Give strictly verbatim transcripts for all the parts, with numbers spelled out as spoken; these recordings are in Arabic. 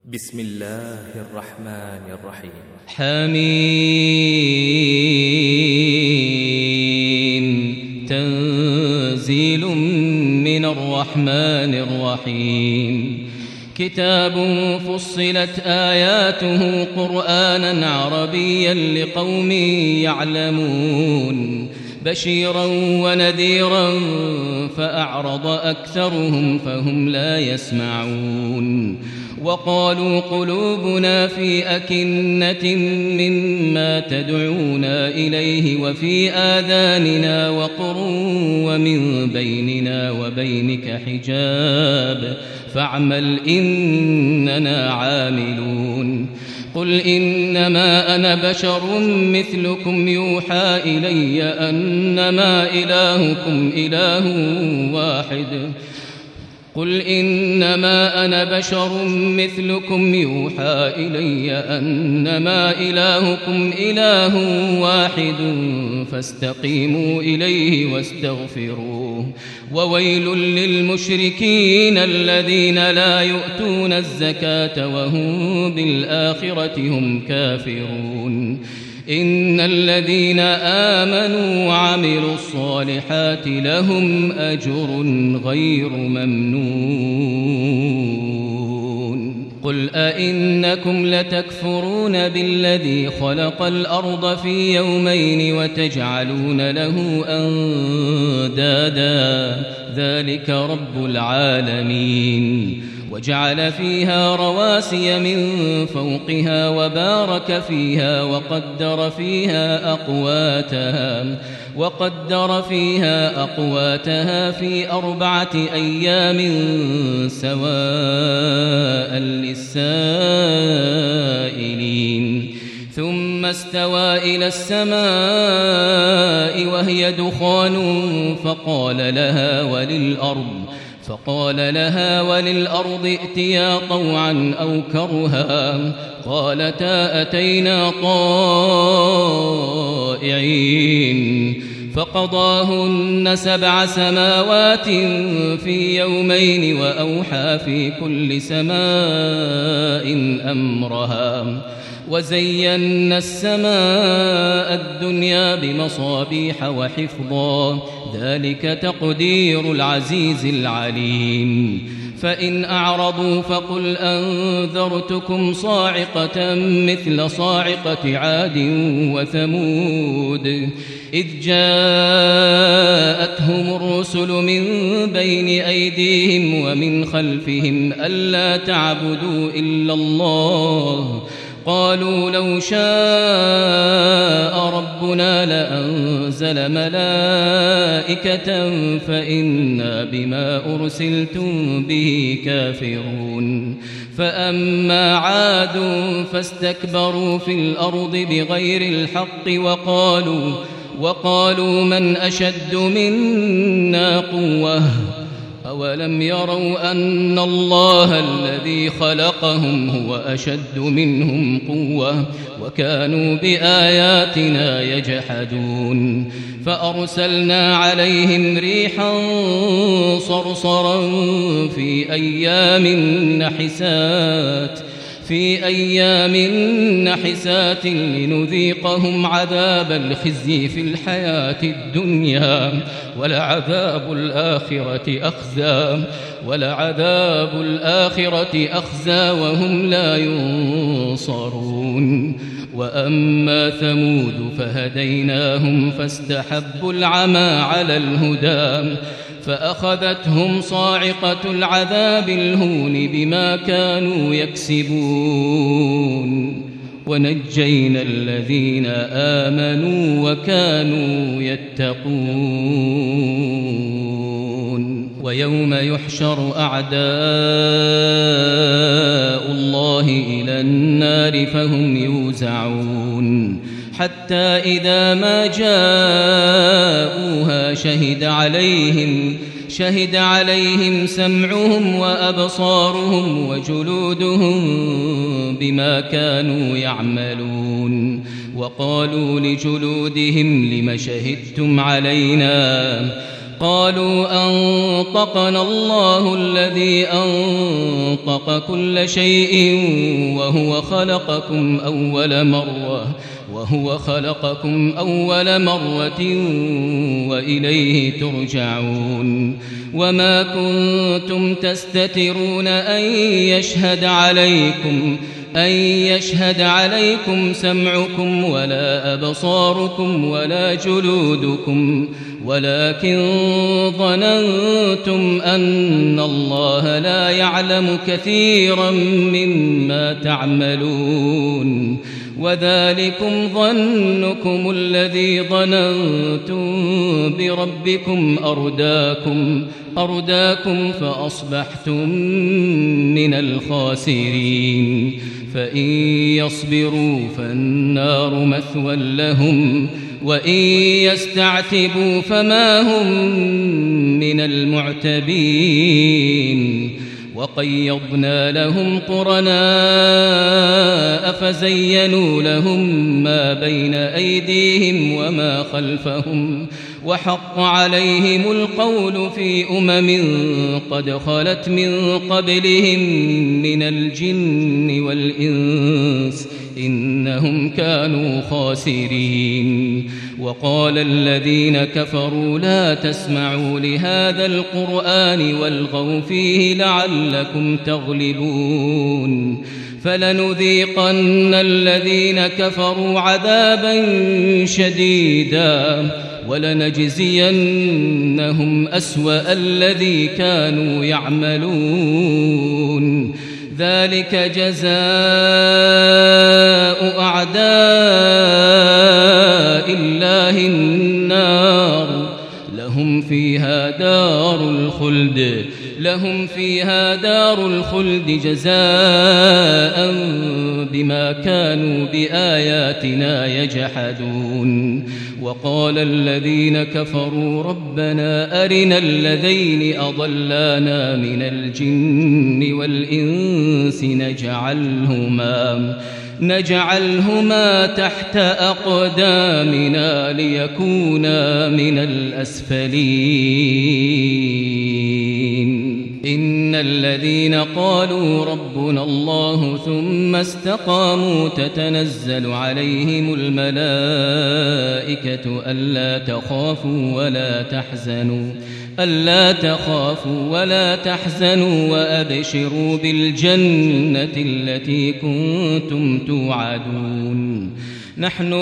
بسم الله الرحمن الرحيم. حميم تنزيل من الرحمن الرحيم. كتاب فصلت آياته قرآنا عربيا لقوم يعلمون بشيرا ونذيرا فأعرض أكثرهم فهم لا يسمعون. وقالوا قلوبنا في أكنة مما تدعونا إليه وفي آذاننا وقر ومن بيننا وبينك حجاب فاعمل إننا عاملون. قل إنما أنا بشر مثلكم يوحى إلي أنما إلهكم إله واحد قل إنما أنا بشر مثلكم يوحى إلي أنما إلهكم إله واحد فاستقيموا إليه واستغفروه. وويل للمشركين الذين لا يؤتون الزكاة وهم بالآخرة هم كافرون. إن الذين آمنوا وعملوا الصالحات لهم أجر غير ممنون. قل أئنكم لتكفرون بالذي خلق الأرض في يومين وتجعلون له أندادا ذلك رب العالمين. وجعل فيها رواسي من فوقها وبارك فيها وقدر فيها أقواتها وقدر فيها أقواتها في أربعة أيام سواء للسائلين. ثم استوى إلى السماء وهي دخان فقال لها وللأرض فقال لها وللأرض ائتيا طوعا أو كرها قالتا أتينا طائعين. فقضاهن سبع سماوات في يومين وأوحى في كل سماء أمرها. وزينا السماء الدنيا بمصابيح وحفظا ذلك تقدير العزيز العليم. فإن أعرضوا فقل أنذرتكم صاعقة مثل صاعقة عاد وثمود إذ جاءتهم الرسل من بين أيديهم ومن خلفهم ألا تعبدوا إلا الله قالوا لو شاء ربنا لأنزل ملائكة فإنا بما أرسلتم به كافرون. فأما عاد فاستكبروا في الأرض بغير الحق وقالوا وقالوا من أشد منا قوة أولم يروا أن الله الذي خلقهم هو أشد منهم قوة وكانوا بآياتنا يجحدون. فأرسلنا عليهم ريحا صرصرا في أيام نحسات في أيام نحسات لنذيقهم عذاب الخزي في الحياة الدنيا ولعذاب الآخرة أخزى ولعذاب الآخرة أخزى وهم لا ينصرون. وأما ثمود فهديناهم فاستحبوا العمى على الهدى فأخذتهم صاعقة العذاب الهون بما كانوا يكسبون. ونجينا الذين آمنوا وكانوا يتقون. ويوم يحشر أعداء الله إلى النار فهم يوزعون حتى إذا ما جاءوها شهد عليهم شهد عليهم سمعهم وأبصارهم وجلودهم بما كانوا يعملون. وقالوا لجلودهم لم شهدتم علينا قالوا أنطقنا الله الذي أنطق كل شيء وهو خلقكم أول مرة وهو خلقكم أول مرة وإليه ترجعون وما كنتم تستترون أن يشهد عليكم أن يشهد عليكم سمعكم ولا أبصاركم ولا جلودكم ولكن ظننتم أن الله لا يعلم كثيرا مما تعملون وذلكم ظنكم الذي ظننتم بربكم أرداكم أرداكم فأصبحتم من الخاسرين فإن يصبروا فالنار مثوى لهم وإن يستعتبوا فما هم من المعتبين وقيضنا لهم قرناء فزينوا لهم ما بين أيديهم وما خلفهم وحق عليهم القول في أمم قد خلت من قبلهم من الجن والإنس إنهم كانوا خاسرين وقال الذين كفروا لا تسمعوا لهذا القرآن والغوا فيه لعلكم تغلبون فلنذيقن الذين كفروا عذابا شديدا ولنجزينهم أسوأ الذي كانوا يعملون ذلك جزاء أعداء الله النار لهم فيها دار الخلد لهم فيها دار الخلد جزاء بما كانوا بآياتنا يجحدون وقال الذين كفروا ربنا أرنا الذين أضلانا من الجن والإنس نجعلهما نجعلهما تحت أقدامنا ليكونا من الأسفلين إن الذين قالوا ربنا الله ثم استقاموا تتنزل عليهم الملائكة ألا تخافوا ولا تحزنوا ألا تخافوا ولا تحزنوا وأبشروا بالجنة التي كنتم توعدون نحن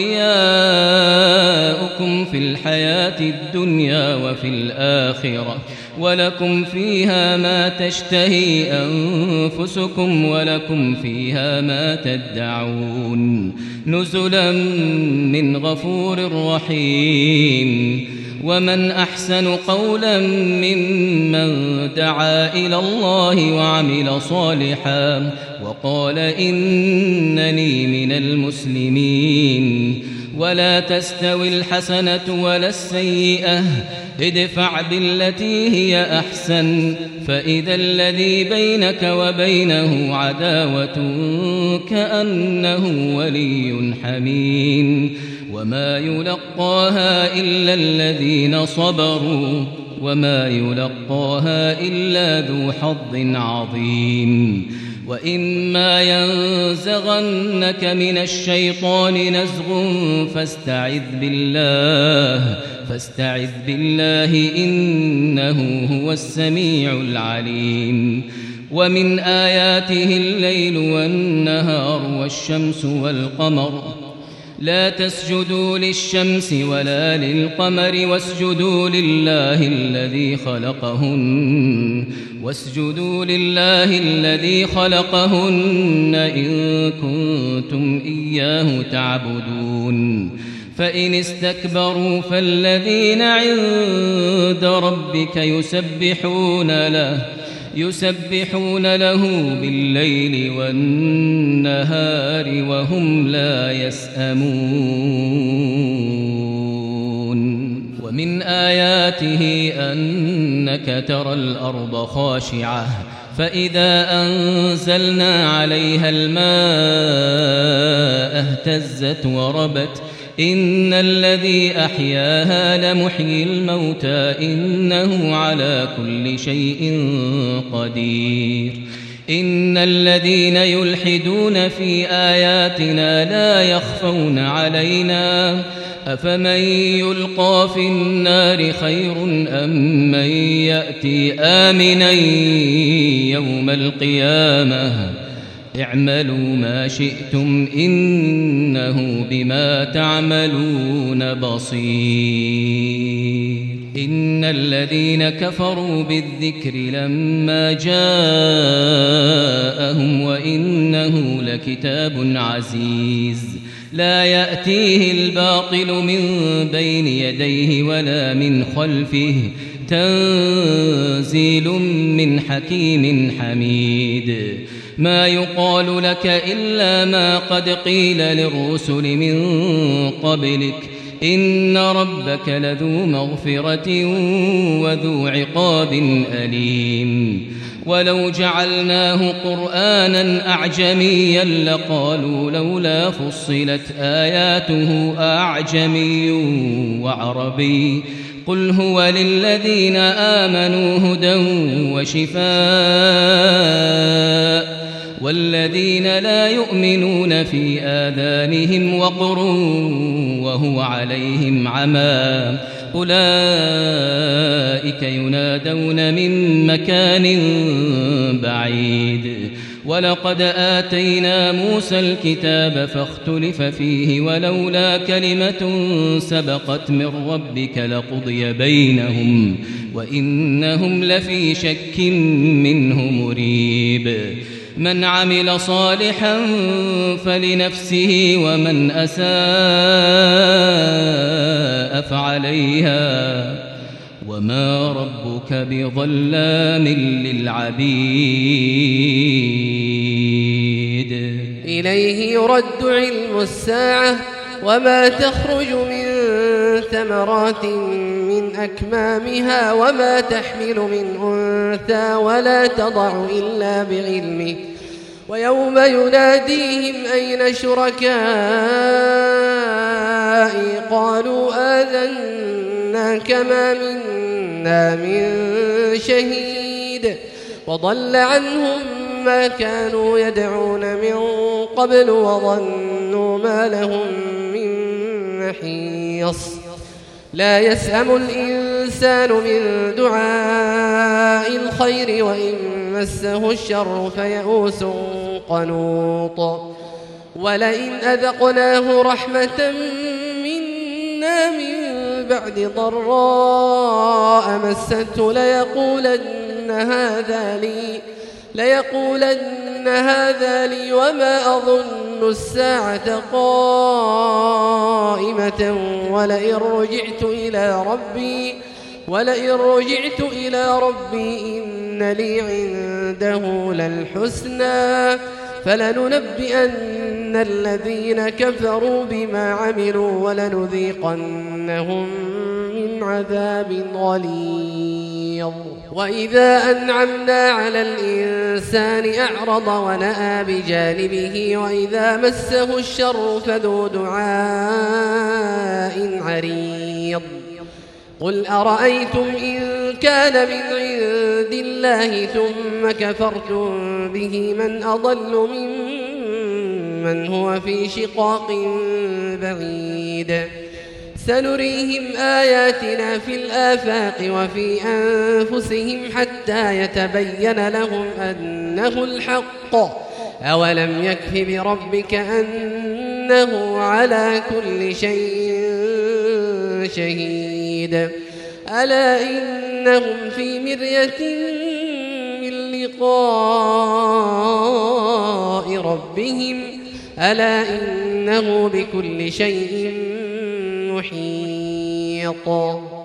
أولياؤكم في الحياة الدنيا وفي الآخرة ولكم فيها ما تشتهي أنفسكم ولكم فيها ما تدعون نزلا من غفور رحيم ومن أحسن قولا ممن دعا إلى الله وعمل صالحا وقال إنني من المسلمين ولا تستوي الحسنة ولا السيئة ادفع بالتي هي أحسن فإذا الذي بينك وبينه عداوة كأنه ولي حميم وما يلقاها إلا الذين صبروا وما يلقاها إلا ذو حظ عظيم وإما ينزغنك من الشيطان نزغ فاستعذ بالله فاستعذ بالله إنه هو السميع العليم ومن آياته الليل والنهار والشمس والقمر لا تسجدوا للشمس ولا للقمر واسجدوا لله الذي خلقهن واسجدوا لله الذي خلقهن إن كنتم إياه تعبدون فإن استكبروا فالذين عند ربك يسبحون له يسبحون له بالليل والنهار وهم لا يسأمون ومن آياته أنك ترى الأرض خاشعة فإذا أنزلنا عليها الماء اهتزت وربت إن الذي أحياها لمحيي الموتى إنه على كل شيء قدير إن الذين يلحدون في آياتنا لا يخفون علينا أفمن يلقى في النار خير أم من يأتي آمنا يوم القيامة اعملوا ما شئتم إنه بما تعملون بصير إن الذين كفروا بالذكر لما جاءهم وإنه لكتاب عزيز لا يأتيه الباطل من بين يديه ولا من خلفه تنزيل من حكيم حميد ما يقال لك إلا ما قد قيل للرسل من قبلك إن ربك لذو مغفرة وذو عقاب أليم ولو جعلناه قرآنا أعجميا لقالوا لولا فصلت آياته أعجمي وعربي قل هو للذين آمنوا هدى وشفاء والذين لا يؤمنون في آذانهم وقر وهو عليهم عمى أولئك ينادون من مكان بعيد ولقد آتينا موسى الكتاب فاختلف فيه ولولا كلمة سبقت من ربك لقضي بينهم وإنهم لفي شك منه مريب من عمل صالحا فلنفسه ومن أساء فعليها وما ربك بظلام للعبيد إليه يرد علم الساعة وما تخرج من ثمرات من أكمامها وما تحمل من أنثى ولا تضع إلا بعلمه ويوم يناديهم أين شركائي قالوا آذناك ما منا من شهيد وضل عنهم ما كانوا يدعون من قبل وظنوا ما لهم من محيص لا يسأم الإنسان من دعاء الخير وإن مسه الشر فيئوس قنوط ولئن أذقناه رحمة منا من بعد ضراء مسته ليقولن هذا لي ليقولن هذا لي وما أظن الساعة قائمة ولئن رجعت إلى ربي ولئن رجعت إلى ربي إن لي عنده للحسنى فلننبئن الذين كفروا بما عملوا ولنذيقنهم من عذاب غليظ وإذا أنعمنا على الإنسان أعرض ونأى بجانبه وإذا مسه الشر فذو دعاء عريض قل أرأيتم إن كان من عند الله ثم كفرتم به من أضل ممن هو في شقاق بعيد سنريهم آياتنا في الآفاق وفي أنفسهم حتى يتبين لهم أنه الحق أولم يكف بربك أنه على كل شيء شهيد ألا إنهم في مرية من لقاء ربهم ألا إنه بكل شيء محيط